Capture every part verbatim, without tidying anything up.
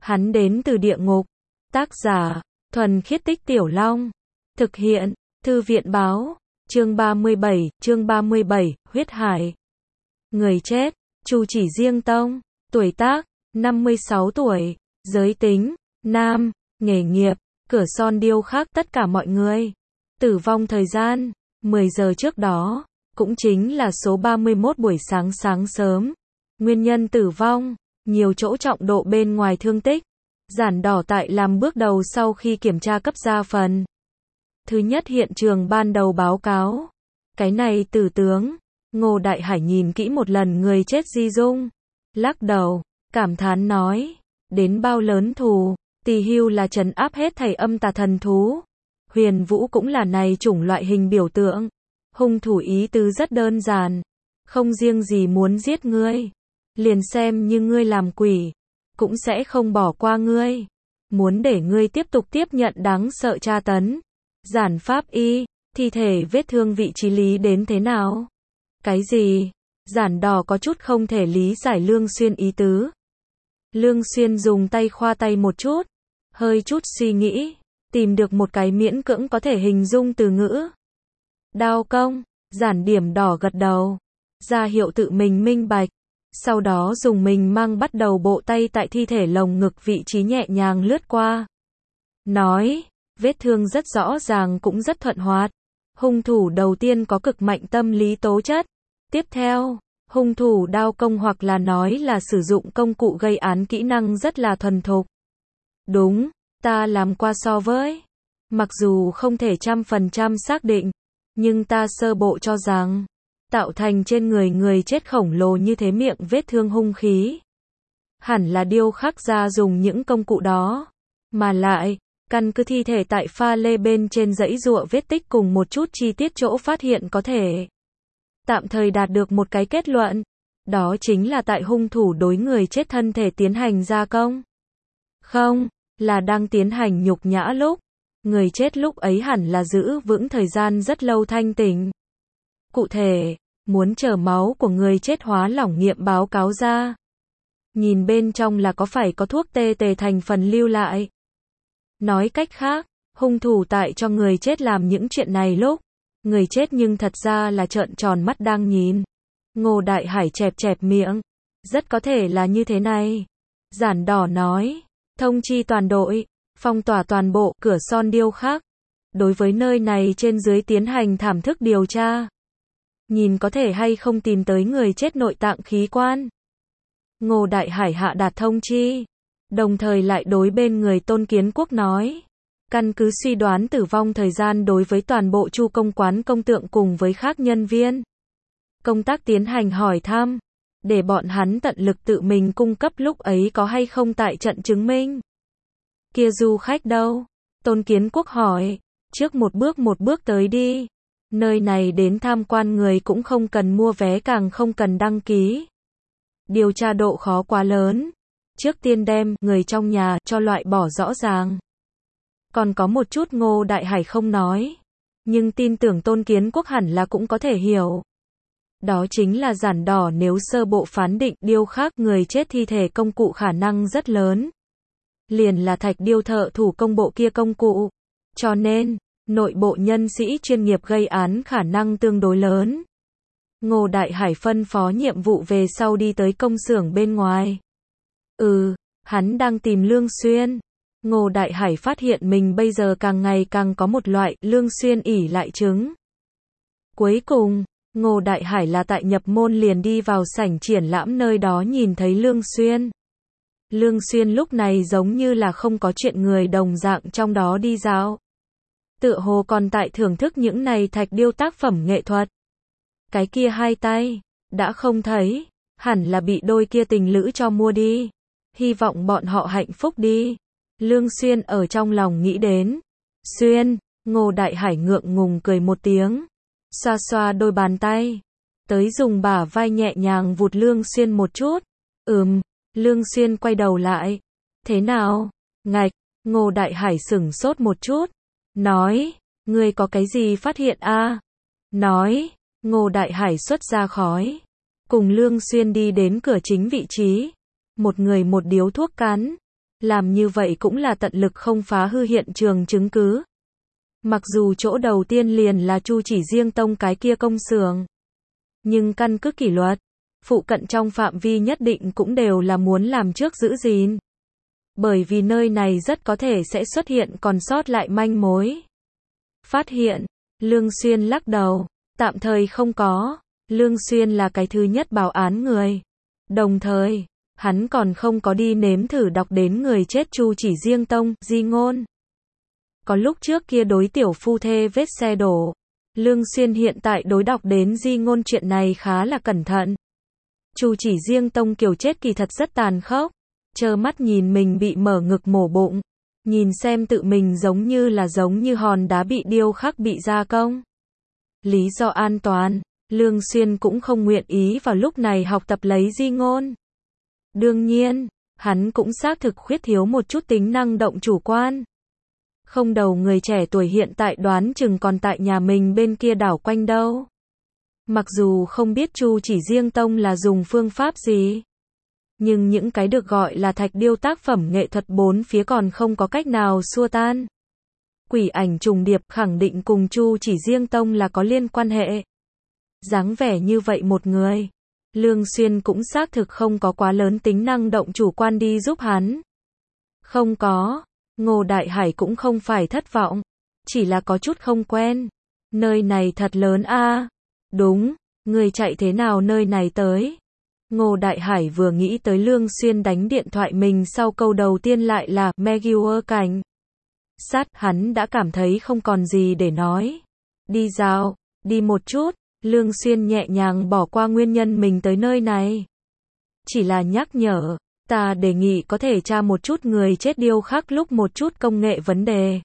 Hắn đến từ địa ngục. Tác giả, Thuần Khiết Tích Tiểu Long. Thực hiện, Thư viện báo. Chương ba mươi bảy, chương ba mươi bảy, huyết hải. Người chết, Chu Chỉ Riêng Tông. Tuổi tác, năm mươi sáu tuổi. Giới tính, nam. Nghề nghiệp, cửa son điêu khắc tất cả mọi người. Tử vong thời gian, mười giờ trước đó, cũng chính là số ba mươi mốt buổi sáng sáng sớm. Nguyên nhân tử vong, nhiều chỗ trọng độ bên ngoài thương tích. Giản đỏ tại làm bước đầu sau khi kiểm tra cấp gia phần. Thứ nhất, hiện trường ban đầu báo cáo. Cái này tử tướng. Ngô Đại Hải nhìn kỹ một lần người chết di dung. Lắc đầu, cảm thán nói. Đến bao lớn thù, Tỳ Hưu là trấn áp hết thảy âm tà thần thú. Huyền Vũ cũng là này chủng loại hình biểu tượng. Hung thủ ý tứ rất đơn giản. Không riêng gì muốn giết ngươi. Liền xem như ngươi làm quỷ. Cũng sẽ không bỏ qua ngươi. Muốn để ngươi tiếp tục tiếp nhận đáng sợ tra tấn. Giản pháp y, thi thể vết thương vị trí lý đến thế nào? Cái gì? Giản đỏ có chút không thể lý giải Lương Xuyên ý tứ. Lương Xuyên dùng tay khoa tay một chút. Hơi chút suy nghĩ. Tìm được một cái miễn cưỡng có thể hình dung từ ngữ. Đao công. Giản điểm đỏ gật đầu. Ra hiệu tự mình minh bạch. Sau đó dùng mình mang bắt đầu bộ tay tại thi thể lồng ngực vị trí nhẹ nhàng lướt qua. Nói, vết thương rất rõ ràng cũng rất thuận hoạt. Hung thủ đầu tiên có cực mạnh tâm lý tố chất. Tiếp theo, hung thủ đao công hoặc là nói là sử dụng công cụ gây án kỹ năng rất là thuần thục. Đúng, ta làm qua so với. Mặc dù không thể trăm phần trăm xác định, nhưng ta sơ bộ cho rằng, tạo thành trên người người chết khổng lồ như thế miệng vết thương hung khí. Hẳn là điêu khắc ra dùng những công cụ đó. Mà lại, căn cứ thi thể tại pha lê bên trên dãy giụa vết tích cùng một chút chi tiết chỗ phát hiện có thể tạm thời đạt được một cái kết luận. Đó chính là tại hung thủ đối người chết thân thể tiến hành gia công. Không, là đang tiến hành nhục nhã lúc. Người chết lúc ấy hẳn là giữ vững thời gian rất lâu thanh tỉnh. Cụ thể, muốn chờ máu của người chết hóa lỏng nghiệm báo cáo ra. Nhìn bên trong là có phải có thuốc tê tề thành phần lưu lại. Nói cách khác, hung thủ tại cho người chết làm những chuyện này lúc, người chết nhưng thật ra là trợn tròn mắt đang nhìn. Ngô Đại Hải chẹp chẹp miệng. Rất có thể là như thế này. Giản đỏ nói. Thông chi toàn đội, phong tỏa toàn bộ cửa son điêu khắc. Đối với nơi này trên dưới tiến hành thảm thức điều tra. Nhìn có thể hay không tìm tới người chết nội tạng khí quan. Ngô Đại Hải hạ đạt thông chi. Đồng thời lại đối bên người Tôn Kiến Quốc nói. Căn cứ suy đoán tử vong thời gian đối với toàn bộ Chu công quán công tượng cùng với khác nhân viên. Công tác tiến hành hỏi thăm. Để bọn hắn tận lực tự mình cung cấp lúc ấy có hay không tại trận chứng minh. Kia du khách đâu? Tôn Kiến Quốc hỏi. Trước một bước một bước tới đi. Nơi này đến tham quan người cũng không cần mua vé càng không cần đăng ký. Điều tra độ khó quá lớn. Trước tiên đem người trong nhà cho loại bỏ rõ ràng. Còn có một chút Ngô Đại Hải không nói. Nhưng tin tưởng Tôn Kiến Quốc hẳn là cũng có thể hiểu. Đó chính là giản đỏ nếu sơ bộ phán định điêu khắc người chết thi thể công cụ khả năng rất lớn. Liền là thạch điêu thợ thủ công bộ kia công cụ. Cho nên, nội bộ nhân sĩ chuyên nghiệp gây án khả năng tương đối lớn. Ngô Đại Hải phân phó nhiệm vụ về sau đi tới công xưởng bên ngoài. Ừ, hắn đang tìm Lương Xuyên. Ngô Đại Hải phát hiện mình bây giờ càng ngày càng có một loại Lương Xuyên ỉ lại chứng. Cuối cùng, Ngô Đại Hải là tại nhập môn liền đi vào sảnh triển lãm nơi đó nhìn thấy Lương Xuyên. Lương Xuyên lúc này giống như là không có chuyện người đồng dạng trong đó đi dạo. Tựa hồ còn tại thưởng thức những này thạch điêu tác phẩm nghệ thuật. Cái kia hai tay, đã không thấy, hẳn là bị đôi kia tình lữ cho mua đi. Hy vọng bọn họ hạnh phúc đi. Lương Xuyên ở trong lòng nghĩ đến. Xuyên, Ngô Đại Hải ngượng ngùng cười một tiếng. Xoa xoa đôi bàn tay. Tới dùng bả vai nhẹ nhàng vụt Lương Xuyên một chút. Ừm, Lương Xuyên quay đầu lại. Thế nào? Ngạch, Ngô Đại Hải sửng sốt một chút. Nói, ngươi có cái gì phát hiện a? À? Nói, Ngô Đại Hải xuất ra khói. Cùng Lương Xuyên đi đến cửa chính vị trí. Một người một điếu thuốc cắn. Làm như vậy cũng là tận lực không phá hư hiện trường chứng cứ. Mặc dù chỗ đầu tiên liền là Chu Chỉ Riêng Tông cái kia công xưởng, nhưng căn cứ kỷ luật, phụ cận trong phạm vi nhất định cũng đều là muốn làm trước giữ gìn. Bởi vì nơi này rất có thể sẽ xuất hiện còn sót lại manh mối. Phát hiện, Lương Xuyên lắc đầu, tạm thời không có. Lương Xuyên là cái thứ nhất báo án người. Đồng thời, hắn còn không có đi nếm thử đọc đến người chết Chu Chỉ Riêng Tông, di ngôn. Có lúc trước kia đối tiểu phu thê vết xe đổ, Lương Xuyên hiện tại đối đọc đến di ngôn chuyện này khá là cẩn thận. Chu Chỉ Riêng Tông kiểu chết kỳ thật rất tàn khốc, trơ mắt nhìn mình bị mở ngực mổ bụng, nhìn xem tự mình giống như là giống như hòn đá bị điêu khắc bị gia công. Lý do an toàn, Lương Xuyên cũng không nguyện ý vào lúc này học tập lấy di ngôn. Đương nhiên, hắn cũng xác thực khuyết thiếu một chút tính năng động chủ quan. Không đầu người trẻ tuổi hiện tại đoán chừng còn tại nhà mình bên kia đảo quanh đâu. Mặc dù không biết Chu Chỉ Riêng Tông là dùng phương pháp gì, nhưng những cái được gọi là thạch điêu tác phẩm nghệ thuật bốn phía còn không có cách nào xua tan. Quỷ ảnh trùng điệp khẳng định cùng Chu Chỉ Riêng Tông là có liên quan hệ. Dáng vẻ như vậy một người, Lương Xuyên cũng xác thực không có quá lớn tính năng động chủ quan đi giúp hắn. Không có, Ngô Đại Hải cũng không phải thất vọng, chỉ là có chút không quen. Nơi này thật lớn a. À. Đúng, người chạy thế nào nơi này tới? Ngô Đại Hải vừa nghĩ tới Lương Xuyên đánh điện thoại mình sau câu đầu tiên lại là Meguier cảnh sát, hắn đã cảm thấy không còn gì để nói. Đi dạo, đi một chút. Lương Xuyên nhẹ nhàng bỏ qua nguyên nhân mình tới nơi này. Chỉ là nhắc nhở, ta đề nghị có thể tra một chút người chết điêu khắc lúc một chút công nghệ vấn đề.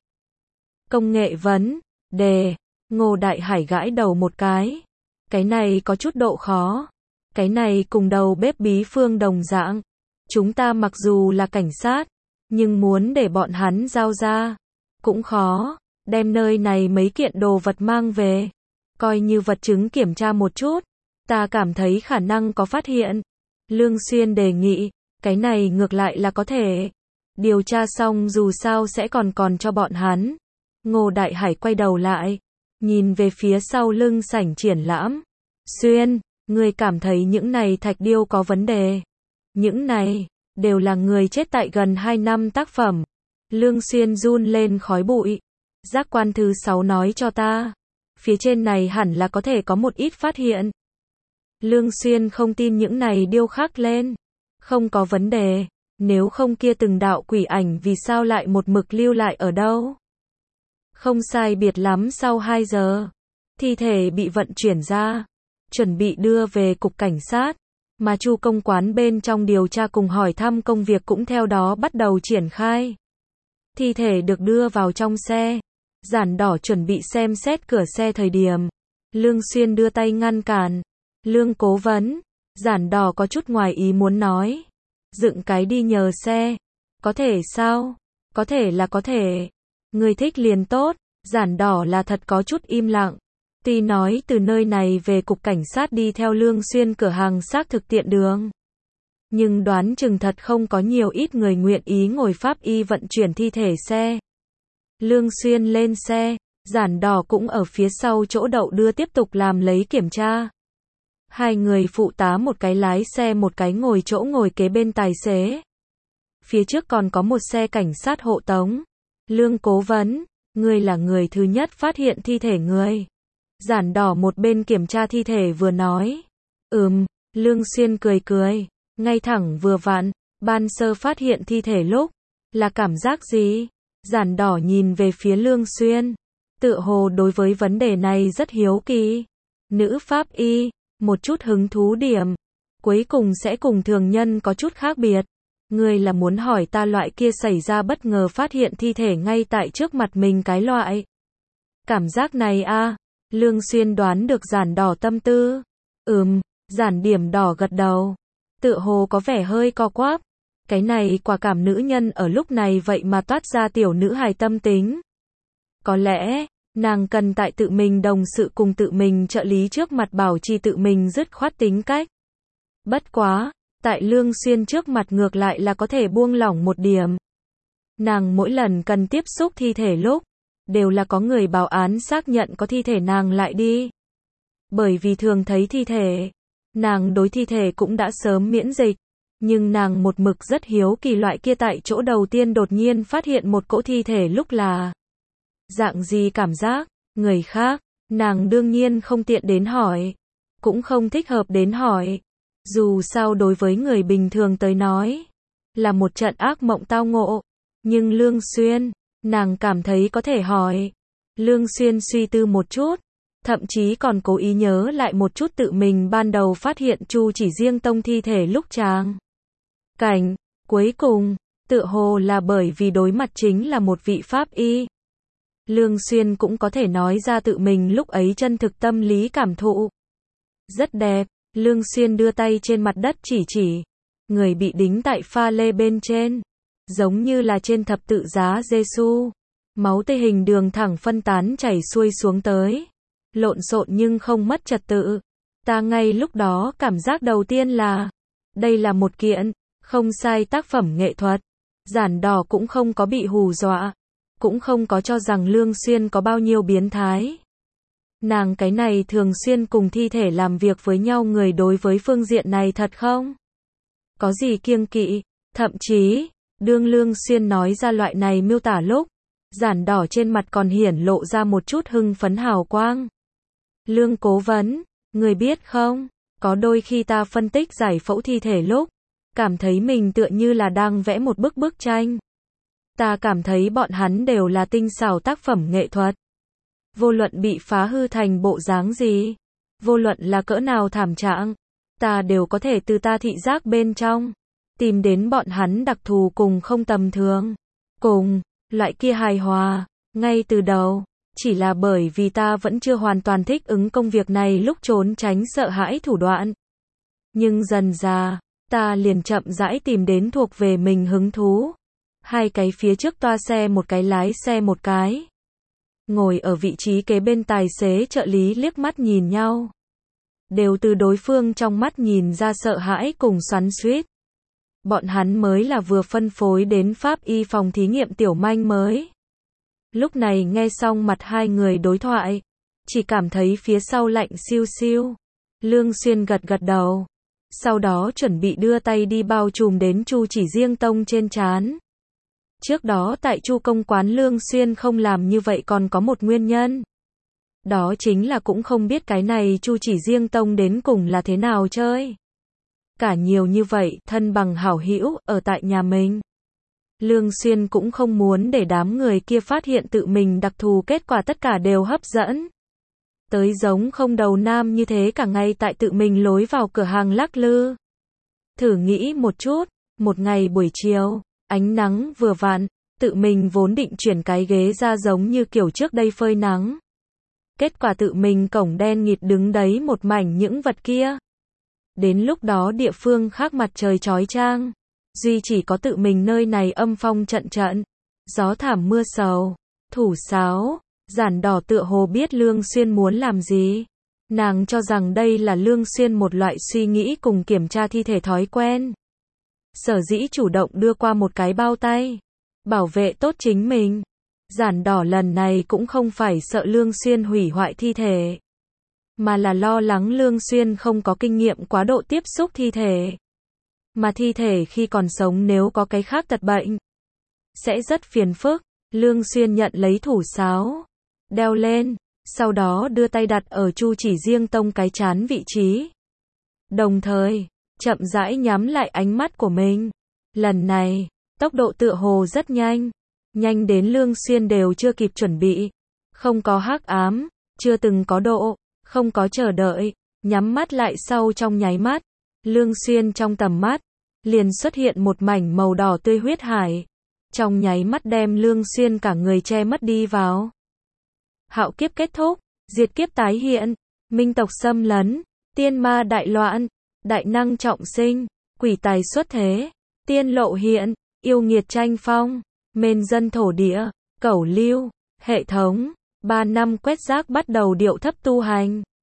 Công nghệ vấn đề, Ngô Đại Hải gãi đầu một cái. Cái này có chút độ khó. Cái này cùng đầu bếp Bí Phương đồng dạng. Chúng ta mặc dù là cảnh sát, nhưng muốn để bọn hắn giao ra, cũng khó. Đem nơi này mấy kiện đồ vật mang về, coi như vật chứng kiểm tra một chút, ta cảm thấy khả năng có phát hiện. Lương Xuyên đề nghị, cái này ngược lại là có thể. Điều tra xong dù sao sẽ còn còn cho bọn hắn. Ngô Đại Hải quay đầu lại, nhìn về phía sau lưng sảnh triển lãm. Xuyên, ngươi cảm thấy những này thạch điêu có vấn đề. Những này, đều là người chết tại gần hai năm tác phẩm. Lương Xuyên run lên khói bụi. Giác quan thứ sáu nói cho ta. Phía trên này hẳn là có thể có một ít phát hiện. Lương Xuyên không tin những này điêu khắc lên. Không có vấn đề. Nếu không kia từng đạo quỷ ảnh vì sao lại một mực lưu lại ở đâu? Không sai biệt lắm sau hai giờ. Thi thể bị vận chuyển ra. Chuẩn bị đưa về cục cảnh sát. Mà Chu công quán bên trong điều tra cùng hỏi thăm công việc cũng theo đó bắt đầu triển khai. Thi thể được đưa vào trong xe. Giản Đỏ chuẩn bị xem xét cửa xe thời điểm. Lương Xuyên đưa tay ngăn cản. Lương cố vấn. Giản Đỏ có chút ngoài ý muốn nói. Dựng cái đi nhờ xe. Có thể sao? Có thể là có thể. Người thích liền tốt. Giản Đỏ là thật có chút im lặng. Tuy nói từ nơi này về cục cảnh sát đi theo Lương Xuyên cửa hàng xác thực tiện đường. Nhưng đoán chừng thật không có nhiều ít người nguyện ý ngồi pháp y vận chuyển thi thể xe. Lương Xuyên lên xe, Giản Đỏ cũng ở phía sau chỗ đậu đưa tiếp tục làm lấy kiểm tra. Hai người phụ tá một cái lái xe một cái ngồi chỗ ngồi kế bên tài xế. Phía trước còn có một xe cảnh sát hộ tống. Lương cố vấn, ngươi là người thứ nhất phát hiện thi thể người. Giản Đỏ một bên kiểm tra thi thể vừa nói. Ừm, Lương Xuyên cười cười, ngay thẳng vừa vặn, ban sơ phát hiện thi thể lúc, là cảm giác gì? Giản Đỏ nhìn về phía Lương Xuyên, tựa hồ đối với vấn đề này rất hiếu kỳ. Nữ pháp y, một chút hứng thú điểm, cuối cùng sẽ cùng thường nhân có chút khác biệt. Ngươi là muốn hỏi ta loại kia xảy ra bất ngờ phát hiện thi thể ngay tại trước mặt mình cái loại. Cảm giác này a, à? Lương Xuyên đoán được Giản Đỏ tâm tư. Ừm, Giản Điểm Đỏ gật đầu. Tựa hồ có vẻ hơi co quắp. Cái này quả cảm nữ nhân ở lúc này vậy mà toát ra tiểu nữ hài tâm tính. Có lẽ, nàng cần tại tự mình đồng sự cùng tự mình trợ lý trước mặt bảo trì tự mình dứt khoát tính cách. Bất quá, tại Lương Xuyên trước mặt ngược lại là có thể buông lỏng một điểm. Nàng mỗi lần cần tiếp xúc thi thể lúc, đều là có người báo án xác nhận có thi thể nàng lại đi. Bởi vì thường thấy thi thể, nàng đối thi thể cũng đã sớm miễn dịch, nhưng nàng một mực rất hiếu kỳ loại kia tại chỗ đầu tiên đột nhiên phát hiện một cỗ thi thể lúc là dạng gì cảm giác, người khác, nàng đương nhiên không tiện đến hỏi, cũng không thích hợp đến hỏi. Dù sao đối với người bình thường tới nói, là một trận ác mộng tao ngộ, nhưng Lương Xuyên, nàng cảm thấy có thể hỏi. Lương Xuyên suy tư một chút, thậm chí còn cố ý nhớ lại một chút tự mình ban đầu phát hiện Chu Chỉ Riêng tông thi thể lúc tràng cảnh, cuối cùng, tựa hồ là bởi vì đối mặt chính là một vị pháp y. Lương Xuyên cũng có thể nói ra tự mình lúc ấy chân thực tâm lý cảm thụ. Rất đẹp, Lương Xuyên đưa tay trên mặt đất chỉ chỉ, người bị đính tại pha lê bên trên, giống như là trên thập tự giá Giêsu. Máu tươi hình đường thẳng phân tán chảy xuôi xuống tới, lộn xộn nhưng không mất trật tự. Ta ngay lúc đó cảm giác đầu tiên là, đây là một kiện, không sai tác phẩm nghệ thuật. Giản Đỏ cũng không có bị hù dọa, cũng không có cho rằng Lương Xuyên có bao nhiêu biến thái. Nàng cái này thường xuyên cùng thi thể làm việc với nhau người đối với phương diện này thật không có gì kiêng kỵ, thậm chí, đương Lương Xuyên nói ra loại này miêu tả lúc, Giản Đỏ trên mặt còn hiển lộ ra một chút hưng phấn hào quang. Lương cố vấn, người biết không, có đôi khi ta phân tích giải phẫu thi thể lúc, cảm thấy mình tựa như là đang vẽ một bức bức tranh. Ta cảm thấy bọn hắn đều là tinh xảo tác phẩm nghệ thuật. Vô luận bị phá hư thành bộ dáng gì, vô luận là cỡ nào thảm trạng, ta đều có thể từ ta thị giác bên trong, tìm đến bọn hắn đặc thù cùng không tầm thường. Cùng, loại kia hài hòa, ngay từ đầu, chỉ là bởi vì ta vẫn chưa hoàn toàn thích ứng công việc này lúc trốn tránh sợ hãi thủ đoạn. Nhưng dần dà, ta liền chậm rãi tìm đến thuộc về mình hứng thú. Hai cái phía trước toa xe một cái lái xe một cái. Ngồi ở vị trí kế bên tài xế trợ lý liếc mắt nhìn nhau. Đều từ đối phương trong mắt nhìn ra sợ hãi cùng xoắn xuýt. Bọn hắn mới là vừa phân phối đến pháp y phòng thí nghiệm tiểu manh mới. Lúc này nghe xong mặt hai người đối thoại, chỉ cảm thấy phía sau lạnh siêu siêu. Lương Xuyên gật gật đầu, sau đó chuẩn bị đưa tay đi bao trùm đến Chu Chỉ Riêng tông trên trán. Trước đó tại Chu công quán Lương Xuyên không làm như vậy còn có một nguyên nhân. Đó chính là cũng không biết cái này Chu Chỉ Riêng tông đến cùng là thế nào chơi. Cả nhiều như vậy, thân bằng hảo hữu ở tại nhà mình. Lương Xuyên cũng không muốn để đám người kia phát hiện tự mình đặc thù, kết quả tất cả đều hấp dẫn. Tới giống không đầu nam như thế cả ngày tại tự mình lối vào cửa hàng lắc lư. Thử nghĩ một chút, một ngày buổi chiều, ánh nắng vừa vặn, tự mình vốn định chuyển cái ghế ra giống như kiểu trước đây phơi nắng. Kết quả tự mình cổng đen nghịt đứng đấy một mảnh những vật kia. Đến lúc đó địa phương khác mặt trời chói chang, duy chỉ có tự mình nơi này âm phong trận trận, gió thảm mưa sầu, thủ sáo. Giản Đỏ tựa hồ biết Lương Xuyên muốn làm gì. Nàng cho rằng đây là Lương Xuyên một loại suy nghĩ cùng kiểm tra thi thể thói quen. Sở dĩ chủ động đưa qua một cái bao tay, bảo vệ tốt chính mình. Giản Đỏ lần này cũng không phải sợ Lương Xuyên hủy hoại thi thể, mà là lo lắng Lương Xuyên không có kinh nghiệm quá độ tiếp xúc thi thể. Mà thi thể khi còn sống nếu có cái khác tật bệnh, sẽ rất phiền phức. Lương Xuyên nhận lấy thủ sáo, đeo lên, sau đó đưa tay đặt ở Chu Chỉ Riêng tông cái trán vị trí. Đồng thời, chậm rãi nhắm lại ánh mắt của mình. Lần này, tốc độ tựa hồ rất nhanh, nhanh đến Lương Xuyên đều chưa kịp chuẩn bị. Không có hắc ám, chưa từng có độ, không có chờ đợi, nhắm mắt lại sau trong nháy mắt, Lương Xuyên trong tầm mắt, liền xuất hiện một mảnh màu đỏ tươi huyết hải. Trong nháy mắt đem Lương Xuyên cả người che mất đi vào. Hạo kiếp kết thúc, diệt kiếp tái hiện, minh tộc xâm lấn, tiên ma đại loạn, đại năng trọng sinh, quỷ tài xuất thế, tiên lộ hiện, yêu nghiệt tranh phong, mên dân thổ địa, cẩu lưu, hệ thống, ba năm quét rác bắt đầu điệu thấp tu hành.